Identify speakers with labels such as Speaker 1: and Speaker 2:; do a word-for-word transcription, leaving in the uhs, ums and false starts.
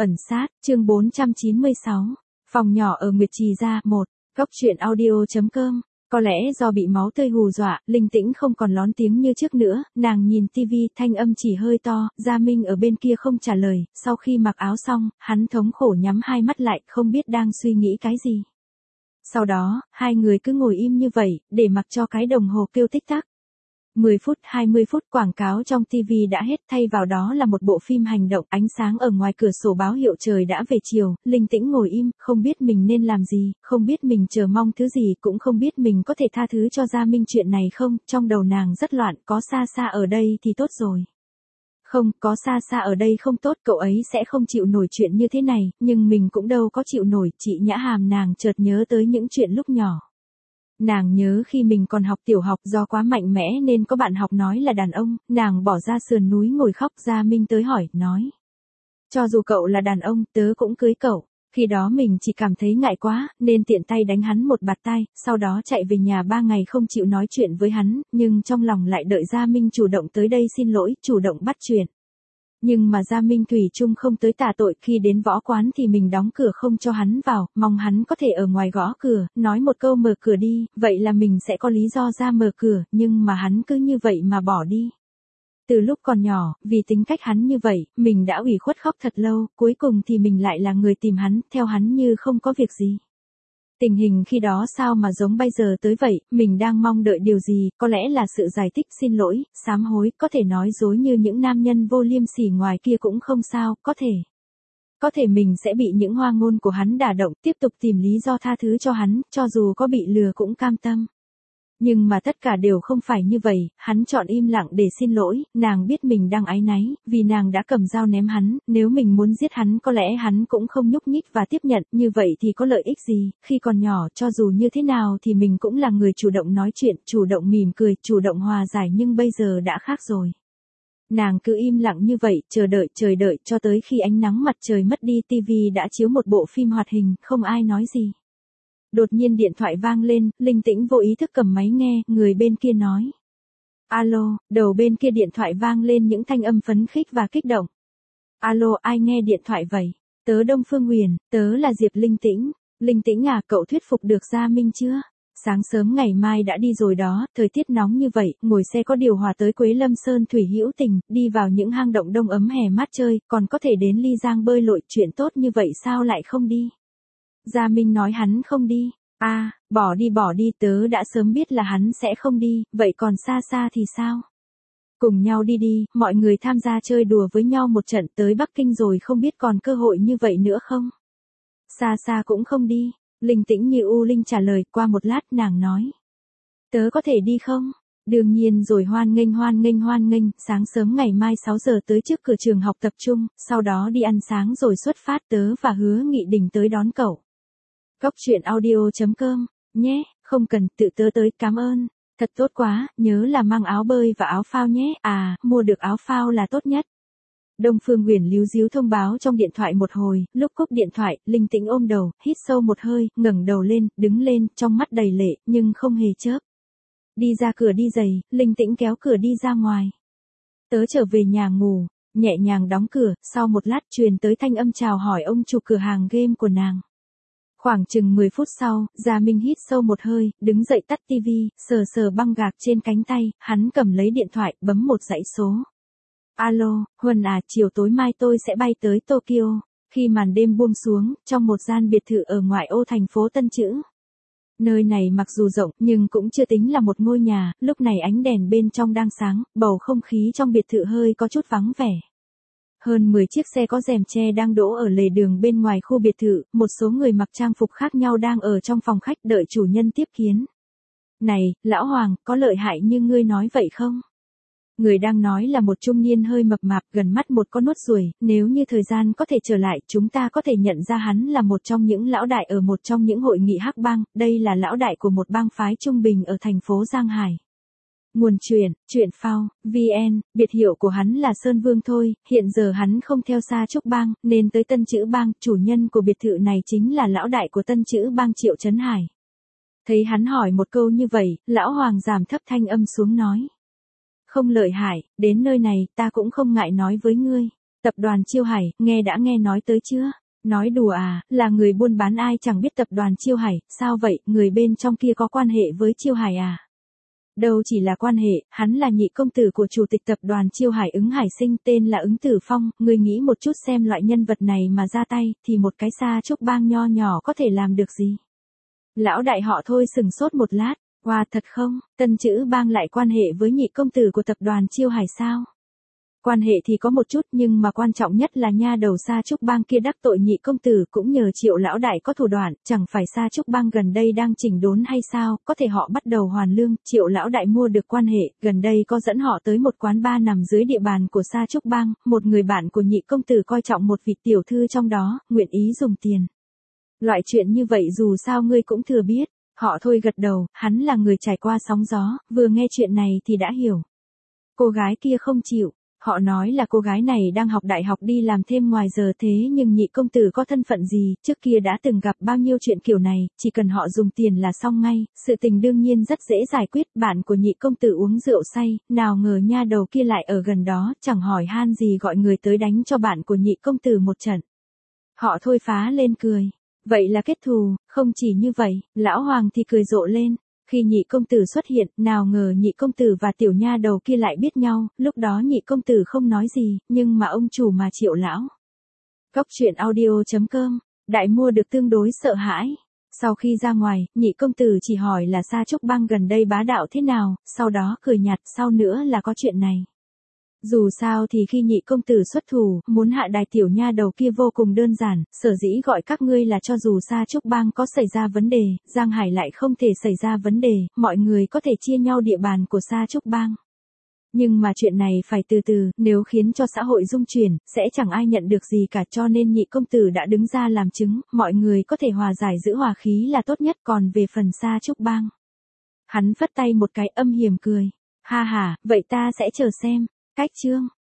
Speaker 1: Ẩn sát, chương bốn trăm chín mươi sáu. Phòng nhỏ ở Nguyệt Trì gia, một. Góc truyện audio.com. Có lẽ do bị máu tươi hù dọa, Linh Tĩnh không còn lón tiếng như trước nữa, nàng nhìn tivi, thanh âm chỉ hơi to, Gia Minh ở bên kia không trả lời, sau khi mặc áo xong, hắn thống khổ nhắm hai mắt lại, không biết đang suy nghĩ cái gì. Sau đó, hai người cứ ngồi im như vậy, để mặc cho cái đồng hồ kêu tích tắc. mười phút, hai mươi phút quảng cáo trong ti vi đã hết, thay vào đó là một bộ phim hành động, ánh sáng ở ngoài cửa sổ báo hiệu trời đã về chiều, Linh Tĩnh ngồi im, không biết mình nên làm gì, không biết mình chờ mong thứ gì, cũng không biết mình có thể tha thứ cho Gia Minh chuyện này không, trong đầu nàng rất loạn, có xa xa ở đây thì tốt rồi. Không, có xa xa ở đây không tốt, cậu ấy sẽ không chịu nổi chuyện như thế này, nhưng mình cũng đâu có chịu nổi, chị Nhã Hàm nàng chợt nhớ tới những chuyện lúc nhỏ. Nàng nhớ khi mình còn học tiểu học do quá mạnh mẽ nên có bạn học nói là đàn ông, nàng bỏ ra sườn núi ngồi khóc. Gia Minh tới hỏi, nói. Cho dù cậu là đàn ông, tớ cũng cưới cậu. Khi đó mình chỉ cảm thấy ngại quá, nên tiện tay đánh hắn một bạt tai, sau đó chạy về nhà ba ngày không chịu nói chuyện với hắn, nhưng trong lòng lại đợi Gia Minh chủ động tới đây xin lỗi, chủ động bắt chuyện. Nhưng mà Gia Minh thủy chung không tới tà tội, khi đến võ quán thì mình đóng cửa không cho hắn vào, mong hắn có thể ở ngoài gõ cửa, nói một câu mở cửa đi, vậy là mình sẽ có lý do ra mở cửa, nhưng mà hắn cứ như vậy mà bỏ đi. Từ lúc còn nhỏ, vì tính cách hắn như vậy, mình đã ủy khuất khóc thật lâu, cuối cùng thì mình lại là người tìm hắn, theo hắn như không có việc gì. Tình hình khi đó sao mà giống bây giờ tới vậy, mình đang mong đợi điều gì, có lẽ là sự giải thích, xin lỗi, sám hối, có thể nói dối như những nam nhân vô liêm sỉ ngoài kia cũng không sao, có thể. Có thể mình sẽ bị những hoa ngôn của hắn đả động, tiếp tục tìm lý do tha thứ cho hắn, cho dù có bị lừa cũng cam tâm. Nhưng mà tất cả đều không phải như vậy, hắn chọn im lặng để xin lỗi, nàng biết mình đang áy náy, vì nàng đã cầm dao ném hắn, nếu mình muốn giết hắn có lẽ hắn cũng không nhúc nhích và tiếp nhận, như vậy thì có lợi ích gì, khi còn nhỏ cho dù như thế nào thì mình cũng là người chủ động nói chuyện, chủ động mỉm cười, chủ động hòa giải nhưng bây giờ đã khác rồi. Nàng cứ im lặng như vậy, chờ đợi, chờ đợi, cho tới khi ánh nắng mặt trời mất đi, tivi đã chiếu một bộ phim hoạt hình, không ai nói gì. Đột nhiên điện thoại vang lên, Linh Tĩnh vô ý thức cầm máy nghe, người bên kia nói. Alo, đầu bên kia điện thoại vang lên những thanh âm phấn khích và kích động. Alo, ai nghe điện thoại vậy? Tớ Đông Phương Huyền, tớ là Diệp Linh Tĩnh. Linh Tĩnh à, cậu thuyết phục được Gia Minh chưa? Sáng sớm ngày mai đã đi rồi đó, thời tiết nóng như vậy, ngồi xe có điều hòa tới Quế Lâm Sơn Thủy Hữu Tình, đi vào những hang động đông ấm hè mát chơi, còn có thể đến Ly Giang bơi lội, chuyện tốt như vậy sao lại không đi? Gia Minh nói hắn không đi. À, bỏ đi bỏ đi, tớ đã sớm biết là hắn sẽ không đi, vậy còn xa xa thì sao? Cùng nhau đi đi, mọi người tham gia chơi đùa với nhau một trận, tới Bắc Kinh rồi không biết còn cơ hội như vậy nữa không? Xa xa cũng không đi. Linh Tĩnh như u linh trả lời, qua một lát nàng nói. Tớ có thể đi không? Đương nhiên rồi, hoan nghênh hoan nghênh hoan nghênh, sáng sớm ngày mai sáu giờ tới trước cửa trường học tập trung, sau đó đi ăn sáng rồi xuất phát, tớ và Hứa Nghị Đình tới đón cậu. Góc truyện audio.com, nhé, không cần, tự tớ tới, cảm ơn. Thật tốt quá, nhớ là mang áo bơi và áo phao nhé, à, mua được áo phao là tốt nhất. Đông Phương Huyền líu díu thông báo trong điện thoại một hồi, lúc cúp điện thoại, Linh Tĩnh ôm đầu, hít sâu một hơi, ngẩng đầu lên, đứng lên, trong mắt đầy lệ, nhưng không hề chớp. Đi ra cửa đi giày, Linh Tĩnh kéo cửa đi ra ngoài. Tớ trở về nhà ngủ, nhẹ nhàng đóng cửa, sau một lát truyền tới thanh âm chào hỏi ông chủ cửa hàng game của nàng. Khoảng chừng mười phút sau, Gia Minh hít sâu một hơi, đứng dậy tắt tivi, sờ sờ băng gạc trên cánh tay, hắn cầm lấy điện thoại, bấm một dãy số. Alo, Huân à, chiều tối mai tôi sẽ bay tới Tokyo. Khi màn đêm buông xuống, trong một gian biệt thự ở ngoại ô thành phố Tân Chữ. Nơi này mặc dù rộng, nhưng cũng chưa tính là một ngôi nhà, lúc này ánh đèn bên trong đang sáng, bầu không khí trong biệt thự hơi có chút vắng vẻ. Hơn mười chiếc xe có rèm che đang đỗ ở lề đường bên ngoài khu biệt thự, một số người mặc trang phục khác nhau đang ở trong phòng khách đợi chủ nhân tiếp kiến. Này, lão Hoàng, có lợi hại như ngươi nói vậy không? Người đang nói là một trung niên hơi mập mạp, gần mắt một con nốt ruồi, nếu như thời gian có thể trở lại, chúng ta có thể nhận ra hắn là một trong những lão đại ở một trong những hội nghị hắc bang, đây là lão đại của một bang phái trung bình ở thành phố Giang Hải. Nguồn truyện, truyện phao, vn, biệt hiệu của hắn là Sơn Vương thôi, hiện giờ hắn không theo Sa Trúc bang, nên tới Tân Chữ bang, chủ nhân của biệt thự này chính là lão đại của Tân Chữ bang Triệu Trấn Hải. Thấy hắn hỏi một câu như vậy, lão Hoàng giảm thấp thanh âm xuống nói. Không lợi hại, đến nơi này, ta cũng không ngại nói với ngươi. Tập đoàn Chiêu Hải, nghe đã nghe nói tới chưa? Nói đùa à, là người buôn bán ai chẳng biết tập đoàn Chiêu Hải, sao vậy, người bên trong kia có quan hệ với Chiêu Hải à? Đâu chỉ là quan hệ, hắn là nhị công tử của chủ tịch tập đoàn Chiêu Hải Ứng Hải Sinh, tên là Ứng Tử Phong, người nghĩ một chút xem loại nhân vật này mà ra tay, thì một cái Sa Trúc Bang nho nhỏ có thể làm được gì? Lão đại họ thôi sừng sốt một lát, wow thật không, Tân Chữ Bang lại quan hệ với nhị công tử của tập đoàn Chiêu Hải sao? Quan hệ thì có một chút nhưng mà quan trọng nhất là nha đầu Sa Trúc Bang kia đắc tội nhị công tử cũng nhờ Triệu lão đại có thủ đoạn, chẳng phải Sa Trúc Bang gần đây đang chỉnh đốn hay sao, có thể họ bắt đầu hoàn lương, Triệu lão đại mua được quan hệ, gần đây có dẫn họ tới một quán bar nằm dưới địa bàn của Sa Trúc Bang, một người bạn của nhị công tử coi trọng một vị tiểu thư trong đó, nguyện ý dùng tiền. Loại chuyện như vậy dù sao ngươi cũng thừa biết, họ thôi gật đầu, hắn là người trải qua sóng gió, vừa nghe chuyện này thì đã hiểu. Cô gái kia không chịu. Họ nói là cô gái này đang học đại học đi làm thêm ngoài giờ thế nhưng nhị công tử có thân phận gì, trước kia đã từng gặp bao nhiêu chuyện kiểu này, chỉ cần họ dùng tiền là xong ngay, sự tình đương nhiên rất dễ giải quyết, bạn của nhị công tử uống rượu say, nào ngờ nha đầu kia lại ở gần đó, chẳng hỏi han gì gọi người tới đánh cho bạn của nhị công tử một trận. Họ thôi phá lên cười, vậy là kết thù, không chỉ như vậy, lão hoàng thì cười rộ lên. Khi nhị công tử xuất hiện, nào ngờ nhị công tử và tiểu nha đầu kia lại biết nhau, lúc đó nhị công tử không nói gì, nhưng mà ông chủ mà Triệu lão. Góc truyện audio chấm com, đại mua được tương đối sợ hãi. Sau khi ra ngoài, nhị công tử chỉ hỏi là Sa Trúc Bang gần đây bá đạo thế nào, sau đó cười nhạt, sau nữa là có chuyện này. Dù sao thì khi nhị công tử xuất thủ, muốn hạ đài tiểu nha đầu kia vô cùng đơn giản, sở dĩ gọi các ngươi là cho dù Sa Trúc Bang có xảy ra vấn đề, Giang Hải lại không thể xảy ra vấn đề, mọi người có thể chia nhau địa bàn của Sa Trúc Bang. Nhưng mà chuyện này phải từ từ, nếu khiến cho xã hội rung chuyển, sẽ chẳng ai nhận được gì cả cho nên nhị công tử đã đứng ra làm chứng, mọi người có thể hòa giải giữ hòa khí là tốt nhất còn về phần Sa Trúc Bang. Hắn phất tay một cái âm hiểm cười, ha ha, vậy ta sẽ chờ xem. Cách chương